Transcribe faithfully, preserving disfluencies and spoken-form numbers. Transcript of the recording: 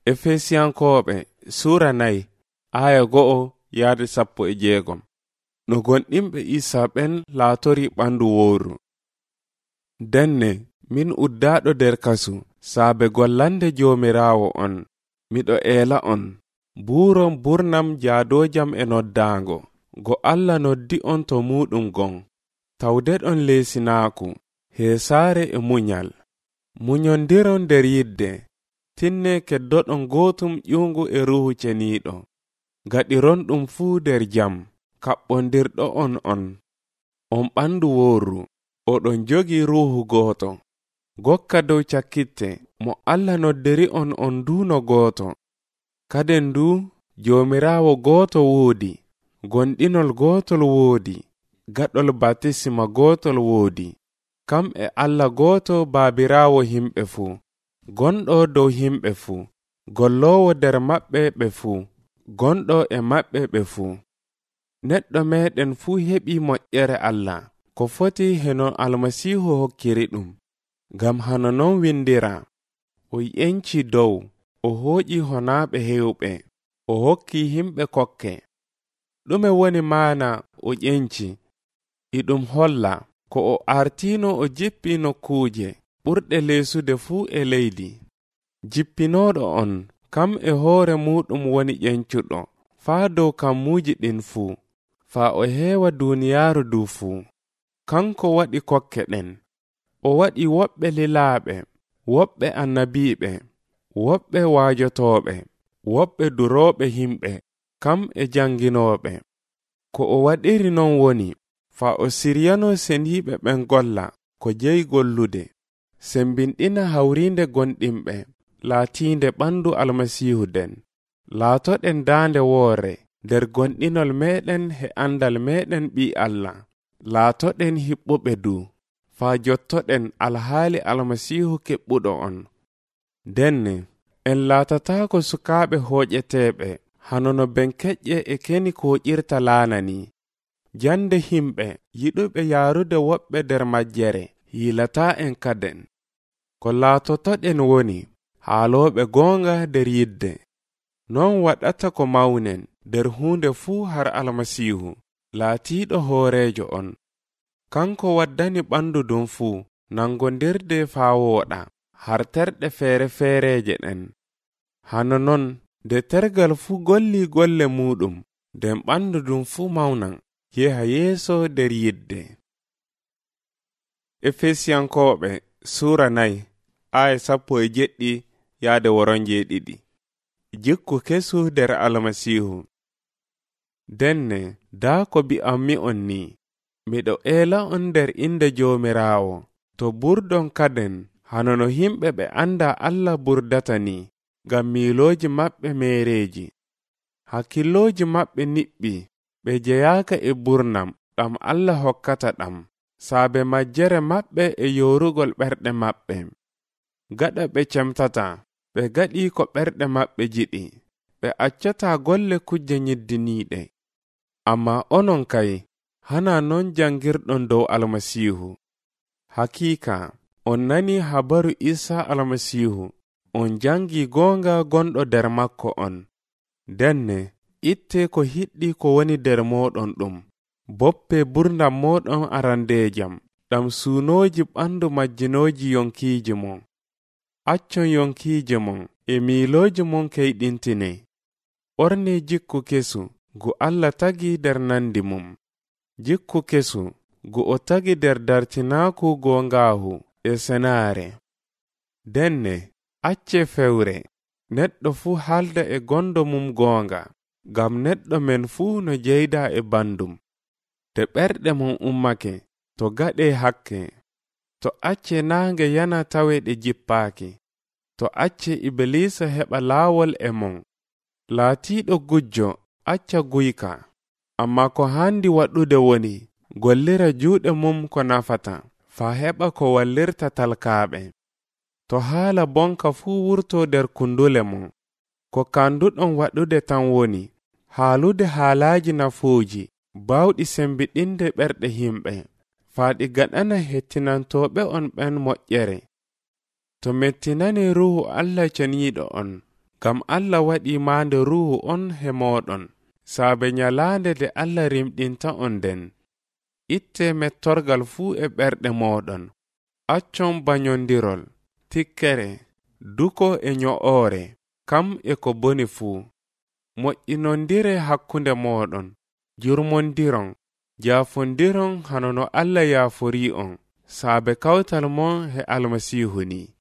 Efesiyankoɓe Sura nayi aya go'o yaade sappo e jeegom. No gonɗimɓe Isa ɓen laatori ɓandu wooru. Denne min uddaɗo der kasu saabe gollande Joomiraawo on. Miɗo eela on buuron burnam jaadojam e noddaango go Allah noddi on to muɗum gon. Tawdeɗon leesinaaku heesaare e munyal. Munyondiron der yidde. Tinne keddoɗon gootum ƴungu e ruhu ceniiɗo. Gaɗiron ɗum fuu der jam. Kaɓɓondirɗo on on. On ɓandu wooru. Oɗon jogi ruhu gooto. Gokka dow cakkitte mo Allah noddiri on on duuno gooto. Kaden du Joomiraawo gooto woodi. Gonɗinol gootol woodi. Gaɗol batisima gootol woodi. Kam e Allah gooto baabiraawo himɓe fuu. Gonɗo dow himɓe fuu. Golloowo der maɓɓe ɓe fuu. Gonɗo e maɓɓe ɓe fuu. Neɗɗo meɗen fuu heɓi moƴƴere Allah. Ko foti heno Almasiihu hokkiri ɗum. Gam hano non windira. O yenci dow. O hooƴi honaaɓe hewɓe. O hokki himɓe kokke. Ɗume woni maana o ƴenci? Iɗum holla ko o artino o jippi nokkuuje ɓurɗe leesude fuu e leydi. Jippinooɗo on kam e hoore muɗum woni ƴencuɗo faa dow kammuuji ɗin fuu, faa o heewa duuniyaaru du fuu. Kanko waɗi kokke ɗen. O waɗi woɓɓe lilaaɓe, woɓɓe annabiiɓe, woɓɓe waajotooɓe, woɓɓe durooɓe himɓe, kam e janginooɓe. Ko o waɗiri non woni faa o siryano sendiiɓe ɓen golla ko jeyi gollude, sembinɗina hawriinde gonɗimɓe laatiinde ɓandu Almasiihu den. Laatoɗen daande woore der gonɗinol meɗen he andal meɗen ɓi Allah. Laatoɗen hiɓɓuɓe du, faa jottoɗen alhaali Almasiihu keɓɓuɗo on. Denne en laatataako sukaaɓe hooƴeteeɓe hano no ben keƴƴe e keni kooƴirta laanani. Jande himɓe yiɗuɓe yaarude woɓɓe der majjere hiilataa en kaden. Ko laatotoɗen woni haalooɓe goonga der yidde. Non waɗata ko mawnen der huunde fuu har Almasiihu laatiiɗo hooreejo on. Kanko waddani ɓandu ɗum fuu nangondirde faa wooɗa har terɗe feere feereeje ɗen. Hano non de tergal fuu golli golle muɗum den ɓandu ɗum fuu mawnan yeha yeeso der yidde. Efesiyankoɓe Sura nayi aya sappo e jeɗɗi yaade woronje ɗiɗi. Jikku kesu der Almasiihu. Denne daa ko bi'ammi on ni. Miɗo eela on der inde Joomiraawo. To burɗon kaden hano no himɓe ɓe anda Allah burdata ni. Gam miilooji maɓɓe meereeji. Hakkillooji maɓɓe niɓɓi. Ɓe jeyaaka e burnam ɗam Allah hokkata ɗam. Saabe majjere maɓɓe e yoorugol ɓerɗe maɓɓe. Gaɗa ɓe cemtata. Ɓe gaɗi ko ɓerɗe maɓɓe jiɗi. Ɓe accata golle kujje nyiddiniiɗe. Amma onon kay hana non jangirɗon dow Almasiihu. Hakiika on nani habaru Isa Almasiihu. On jangi goonga gonɗo der makko on. Denne itte ko hiɗɗi ko woni der moɗon ɗum. Boppe burdam moɗon arandeejam ɗam suunooji ɓandu majjinooji yonkiiji mon. Accon yonkiije mon e miilooji mon keyɗintine. Ɓorne jikku kesu gu Allah tagi der nandi mum. Jikku kesu gu o tagi der dartinaaku goongaahu e senaare. Denne acce fewre. Neɗɗo fuu halda e gondo mum goonga. Gam neɗɗo men fuu no jeyda e bandum. Te ɓerɗe mon ummake to gaɗe hakke. To acce naange yana tawe ɗe jippaaki. To acce Ibilisa heɓa laawol e mon. Laatiiɗo gujjo acca guyka. Amma ko handi waɗude woni gollira juuɗe mum ko nafata. Faa heɓa ko wallirta talkaaɓe. To haala bonka fuu wurto der kundule mon. Ko kanduɗon waɗude tan woni haalude haalaaji nafuuji baawɗi sembiɗinde ɓerɗe himɓe. Faa ɗi gaɗana hettinantooɓe on ɓen moƴƴere. To mettinani ruhu Allah ceniiɗo on, Gam Allah waɗi maande ruhu on he moɗon, saabe nyalaande de Allah rimɗinta on den. Itte mettorgal fuu e ɓerɗe moɗon. Accon banyondirol, tikkere, duko e nyo'ore, kam e ko boni fuu. Moƴƴinondire hakkunde moɗon, jurmondiron, jaafondiron hanono Allah yaafori on, saabe kawtal mon he Almasihu ni.